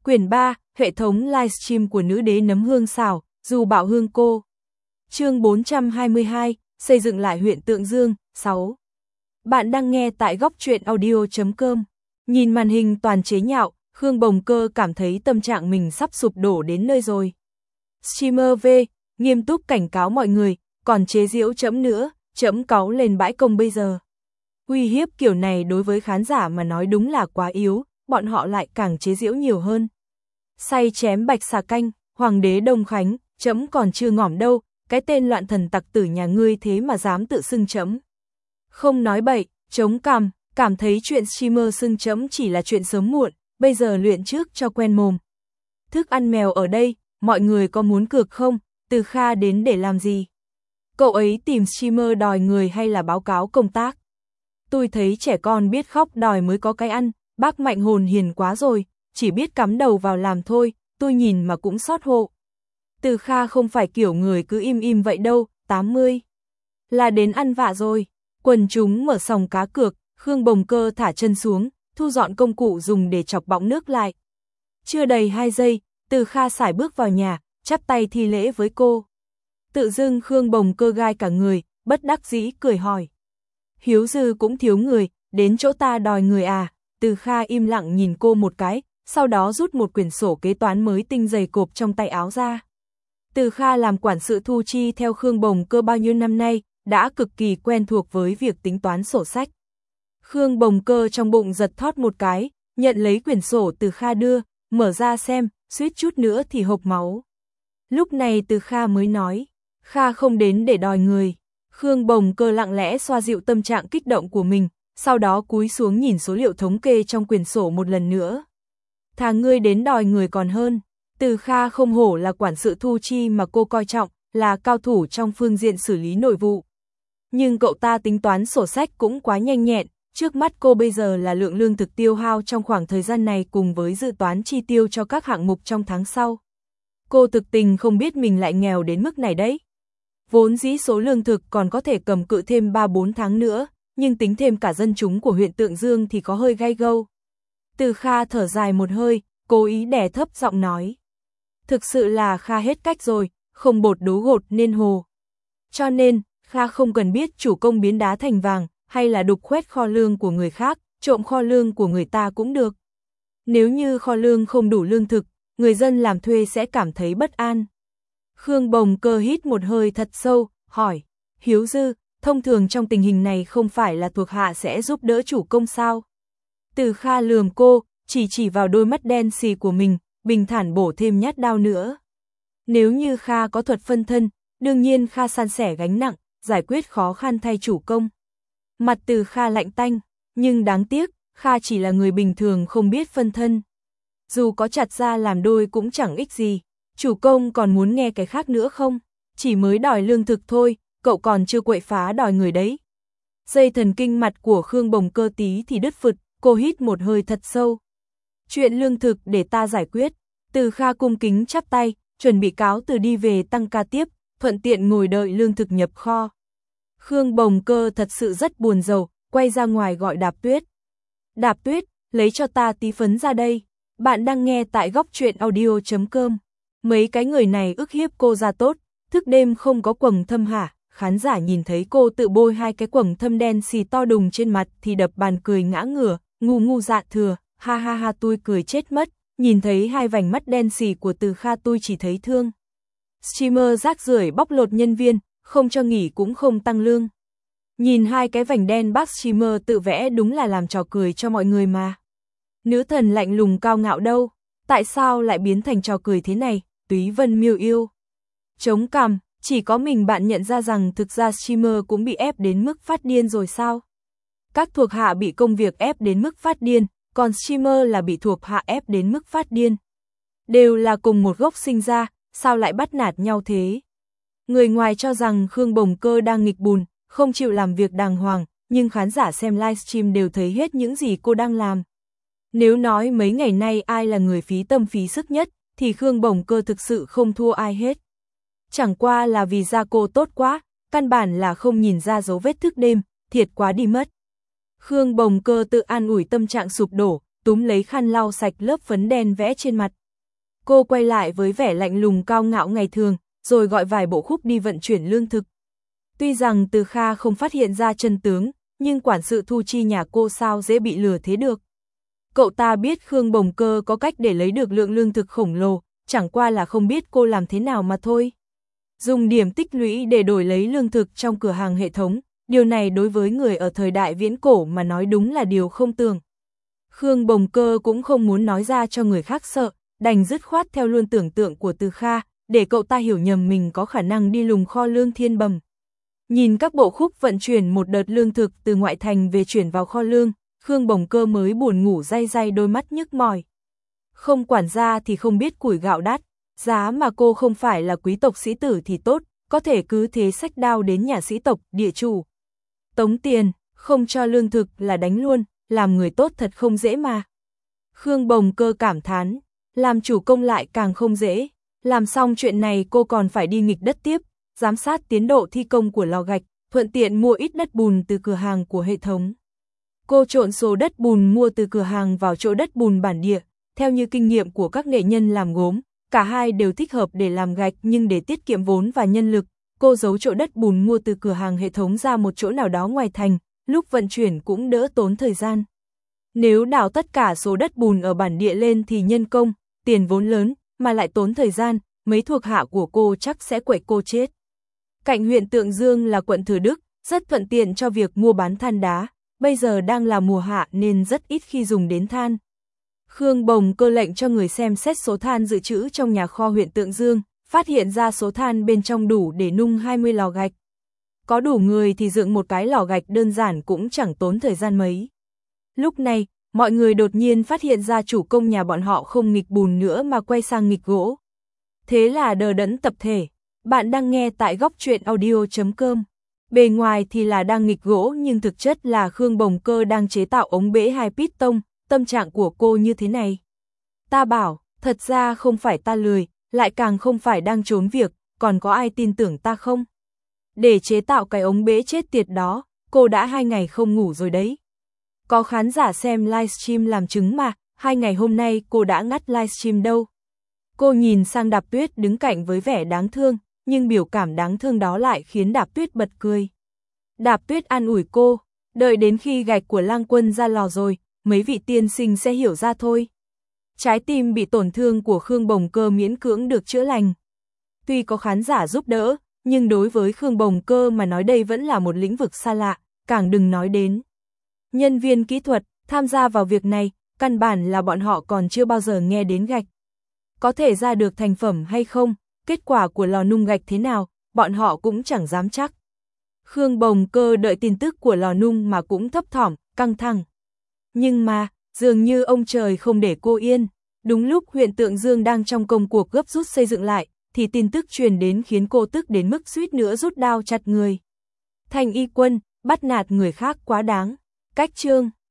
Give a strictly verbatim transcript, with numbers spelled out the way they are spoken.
Quyển ba, hệ thống livestream của nữ đế nấm hương xào, dù bảo hương cô. Chương bốn trăm hai mươi hai, xây dựng lại huyện Tượng Dương, sáu. Bạn đang nghe tại góc truyện audio chấm com. Nhìn màn hình toàn chế nhạo, Khương Bồng Cơ cảm thấy tâm trạng mình sắp sụp đổ đến nơi rồi. Streamer V, nghiêm túc cảnh cáo mọi người, còn chế giễu chấm nữa, chấm cáu lên bãi công bây giờ. Uy hiếp kiểu này đối với khán giả mà nói đúng là quá yếu, bọn họ lại càng chế giễu nhiều hơn. Say chém bạch xà canh, Hoàng đế Đông Khánh, chấm còn chưa ngỏm đâu, cái tên loạn thần tặc tử nhà ngươi thế mà dám tự xưng chấm. Không nói bậy, chống cằm, cảm thấy chuyện streamer xưng chấm chỉ là chuyện sớm muộn, bây giờ luyện trước cho quen mồm. Thức ăn mèo ở đây, mọi người có muốn cược không? Từ Kha đến để làm gì? Cậu ấy tìm streamer đòi người hay là báo cáo công tác? Tôi thấy trẻ con biết khóc đòi mới có cái ăn, bác Mạnh hồn hiền quá rồi, chỉ biết cắm đầu vào làm thôi, tôi nhìn mà cũng xót hộ. Từ Kha không phải kiểu người cứ im im vậy đâu, tám mươi. Là đến ăn vạ rồi, quần chúng mở sòng cá cược, Khương Bồng Cơ thả chân xuống, thu dọn công cụ dùng để chọc bọng nước lại. Chưa đầy hai giây, Từ Kha sải bước vào nhà, chắp tay thi lễ với cô. Tự dưng Khương Bồng Cơ gai cả người, bất đắc dĩ cười hỏi. Hiếu dư cũng thiếu người, đến chỗ ta đòi người à? Từ Kha im lặng nhìn cô một cái, sau đó rút một quyển sổ kế toán mới tinh dày cộp trong tay áo ra. Từ Kha làm quản sự thu chi theo Khương Bồng Cơ bao nhiêu năm nay, đã cực kỳ quen thuộc với việc tính toán sổ sách. Khương Bồng Cơ trong bụng giật thót một cái, nhận lấy quyển sổ Từ Kha đưa, mở ra xem, suýt chút nữa thì hộc máu. Lúc này Từ Kha mới nói, Kha không đến để đòi người. Khương Bồng Cơ lặng lẽ xoa dịu tâm trạng kích động của mình, sau đó cúi xuống nhìn số liệu thống kê trong quyển sổ một lần nữa. Thà ngươi đến đòi người còn hơn. Từ Kha không hổ là quản sự thu chi mà cô coi trọng, là cao thủ trong phương diện xử lý nội vụ. Nhưng cậu ta tính toán sổ sách cũng quá nhanh nhẹn, trước mắt cô bây giờ là lượng lương thực tiêu hao trong khoảng thời gian này cùng với dự toán chi tiêu cho các hạng mục trong tháng sau. Cô thực tình không biết mình lại nghèo đến mức này đấy. Vốn dĩ số lương thực còn có thể cầm cự thêm ba bốn tháng nữa, nhưng tính thêm cả dân chúng của huyện Tượng Dương thì có hơi gay gâu. Từ Kha thở dài một hơi, cố ý đè thấp giọng nói. Thực sự là Kha hết cách rồi, không bột đố gột nên hồ. Cho nên, Kha không cần biết chủ công biến đá thành vàng, hay là đục khoét kho lương của người khác, trộm kho lương của người ta cũng được. Nếu như kho lương không đủ lương thực, người dân làm thuê sẽ cảm thấy bất an. Khương Bồng Cơ hít một hơi thật sâu, hỏi, Hiếu dư, thông thường trong tình hình này không phải là thuộc hạ sẽ giúp đỡ chủ công sao? Từ Kha lườm cô, chỉ chỉ vào đôi mắt đen xì của mình, bình thản bổ thêm nhát đao nữa. Nếu như Kha có thuật phân thân, đương nhiên Kha san sẻ gánh nặng, giải quyết khó khăn thay chủ công. Mặt Từ Kha lạnh tanh, nhưng đáng tiếc, Kha chỉ là người bình thường không biết phân thân. Dù có chặt ra làm đôi cũng chẳng ích gì. Chủ công còn muốn nghe cái khác nữa không? Chỉ mới đòi lương thực thôi, cậu còn chưa quậy phá đòi người đấy. Dây thần kinh mặt của Khương Bồng Cơ tí thì đứt phụt, cô hít một hơi thật sâu. Chuyện lương thực để ta giải quyết. Từ Kha cung kính chắp tay, chuẩn bị cáo từ đi về tăng ca tiếp, thuận tiện ngồi đợi lương thực nhập kho. Khương Bồng Cơ thật sự rất buồn rầu, quay ra ngoài gọi Đạp Tuyết. Đạp Tuyết, lấy cho ta tí phấn ra đây. Bạn đang nghe tại góc truyện audio chấm com. Mấy cái người này ức hiếp cô ra tốt, thức đêm không có quầng thâm hả? Khán giả nhìn thấy cô tự bôi hai cái quầng thâm đen xì to đùng trên mặt thì đập bàn cười ngã ngửa, ngu ngu dạ thừa, ha ha ha tôi cười chết mất, nhìn thấy hai vành mắt đen xì của Từ Kha tôi chỉ thấy thương. Streamer rác rưởi bóc lột nhân viên, không cho nghỉ cũng không tăng lương. Nhìn hai cái vành đen bác streamer tự vẽ đúng là làm trò cười cho mọi người mà. Nữ thần lạnh lùng cao ngạo đâu, tại sao lại biến thành trò cười thế này? Túy Vân miêu yêu. Chống cằm, chỉ có mình bạn nhận ra rằng thực ra streamer cũng bị ép đến mức phát điên rồi sao? Các thuộc hạ bị công việc ép đến mức phát điên, còn streamer là bị thuộc hạ ép đến mức phát điên. Đều là cùng một gốc sinh ra, sao lại bắt nạt nhau thế? Người ngoài cho rằng Khương Bồng Cơ đang nghịch bùn, không chịu làm việc đàng hoàng, nhưng khán giả xem livestream đều thấy hết những gì cô đang làm. Nếu nói mấy ngày nay ai là người phí tâm phí sức nhất, thì Khương Bồng Cơ thực sự không thua ai hết. Chẳng qua là vì da cô tốt quá, căn bản là không nhìn ra dấu vết thức đêm, thiệt quá đi mất. Khương Bồng Cơ tự an ủi tâm trạng sụp đổ, túm lấy khăn lau sạch lớp phấn đen vẽ trên mặt. Cô quay lại với vẻ lạnh lùng cao ngạo ngày thường, rồi gọi vài bộ khúc đi vận chuyển lương thực. Tuy rằng Từ Kha không phát hiện ra chân tướng, nhưng quản sự thu chi nhà cô sao dễ bị lừa thế được. Cậu ta biết Khương Bồng Cơ có cách để lấy được lượng lương thực khổng lồ, chẳng qua là không biết cô làm thế nào mà thôi. Dùng điểm tích lũy để đổi lấy lương thực trong cửa hàng hệ thống, điều này đối với người ở thời đại viễn cổ mà nói đúng là điều không tưởng. Khương Bồng Cơ cũng không muốn nói ra cho người khác sợ, đành dứt khoát theo luôn tưởng tượng của Từ Kha, để cậu ta hiểu nhầm mình có khả năng đi lùng kho lương Thiên Bầm. Nhìn các bộ khúc vận chuyển một đợt lương thực từ ngoại thành về chuyển vào kho lương, Khương Bồng Cơ mới buồn ngủ day day đôi mắt nhức mỏi. Không quản gia thì không biết củi gạo đắt, giá mà cô không phải là quý tộc sĩ tử thì tốt, có thể cứ thế xách đao đến nhà sĩ tộc, địa chủ. Tống tiền, không cho lương thực là đánh luôn, làm người tốt thật không dễ mà. Khương Bồng Cơ cảm thán, làm chủ công lại càng không dễ, làm xong chuyện này cô còn phải đi nghịch đất tiếp, giám sát tiến độ thi công của lò gạch, thuận tiện mua ít đất bùn từ cửa hàng của hệ thống. Cô trộn số đất bùn mua từ cửa hàng vào chỗ đất bùn bản địa, theo như kinh nghiệm của các nghệ nhân làm gốm, cả hai đều thích hợp để làm gạch, nhưng để tiết kiệm vốn và nhân lực, cô giấu chỗ đất bùn mua từ cửa hàng hệ thống ra một chỗ nào đó ngoài thành, lúc vận chuyển cũng đỡ tốn thời gian. Nếu đào tất cả số đất bùn ở bản địa lên thì nhân công, tiền vốn lớn, mà lại tốn thời gian, mấy thuộc hạ của cô chắc sẽ quậy cô chết. Cạnh huyện Tượng Dương là quận Thừa Đức, rất thuận tiện cho việc mua bán than đá, bây giờ đang là mùa hạ nên rất ít khi dùng đến than. Khương Bồng Cơ lệnh cho người xem xét số than dự trữ trong nhà kho huyện Tượng Dương, phát hiện ra số than bên trong đủ để nung hai mươi lò gạch. Có đủ người thì dựng một cái lò gạch đơn giản cũng chẳng tốn thời gian mấy. Lúc này, mọi người đột nhiên phát hiện ra chủ công nhà bọn họ không nghịch bùn nữa mà quay sang nghịch gỗ. Thế là đờ đẫn tập thể. Bạn đang nghe tại góc truyện audio chấm com. Bề ngoài thì là đang nghịch gỗ nhưng thực chất là Khương Bồng Cơ đang chế tạo ống bể hai piston, tâm trạng của cô như thế này. Ta bảo, thật ra không phải ta lười, lại càng không phải đang trốn việc, còn có ai tin tưởng ta không? Để chế tạo cái ống bể chết tiệt đó, cô đã hai ngày không ngủ rồi đấy. Có khán giả xem livestream làm chứng mà, hai ngày hôm nay cô đã ngắt livestream đâu. Cô nhìn sang Đạp Tuyết đứng cạnh với vẻ đáng thương, nhưng biểu cảm đáng thương đó lại khiến Đạp Tuyết bật cười. Đạp Tuyết an ủi cô, đợi đến khi gạch của Lang Quân ra lò rồi, mấy vị tiên sinh sẽ hiểu ra thôi. Trái tim bị tổn thương của Khương Bồng Cơ miễn cưỡng được chữa lành. Tuy có khán giả giúp đỡ, nhưng đối với Khương Bồng Cơ mà nói đây vẫn là một lĩnh vực xa lạ, càng đừng nói đến nhân viên kỹ thuật tham gia vào việc này, căn bản là bọn họ còn chưa bao giờ nghe đến gạch. Có thể ra được thành phẩm hay không, kết quả của lò nung gạch thế nào, bọn họ cũng chẳng dám chắc. Khương Bồng Cơ đợi tin tức của lò nung mà cũng thấp thỏm, căng thẳng. Nhưng mà, dường như ông trời không để cô yên. Đúng lúc huyện Tượng Dương đang trong công cuộc gấp rút xây dựng lại, thì tin tức truyền đến khiến cô tức đến mức suýt nữa rút đao chặt người. Thành Y Quân, bắt nạt người khác quá đáng. Cách chương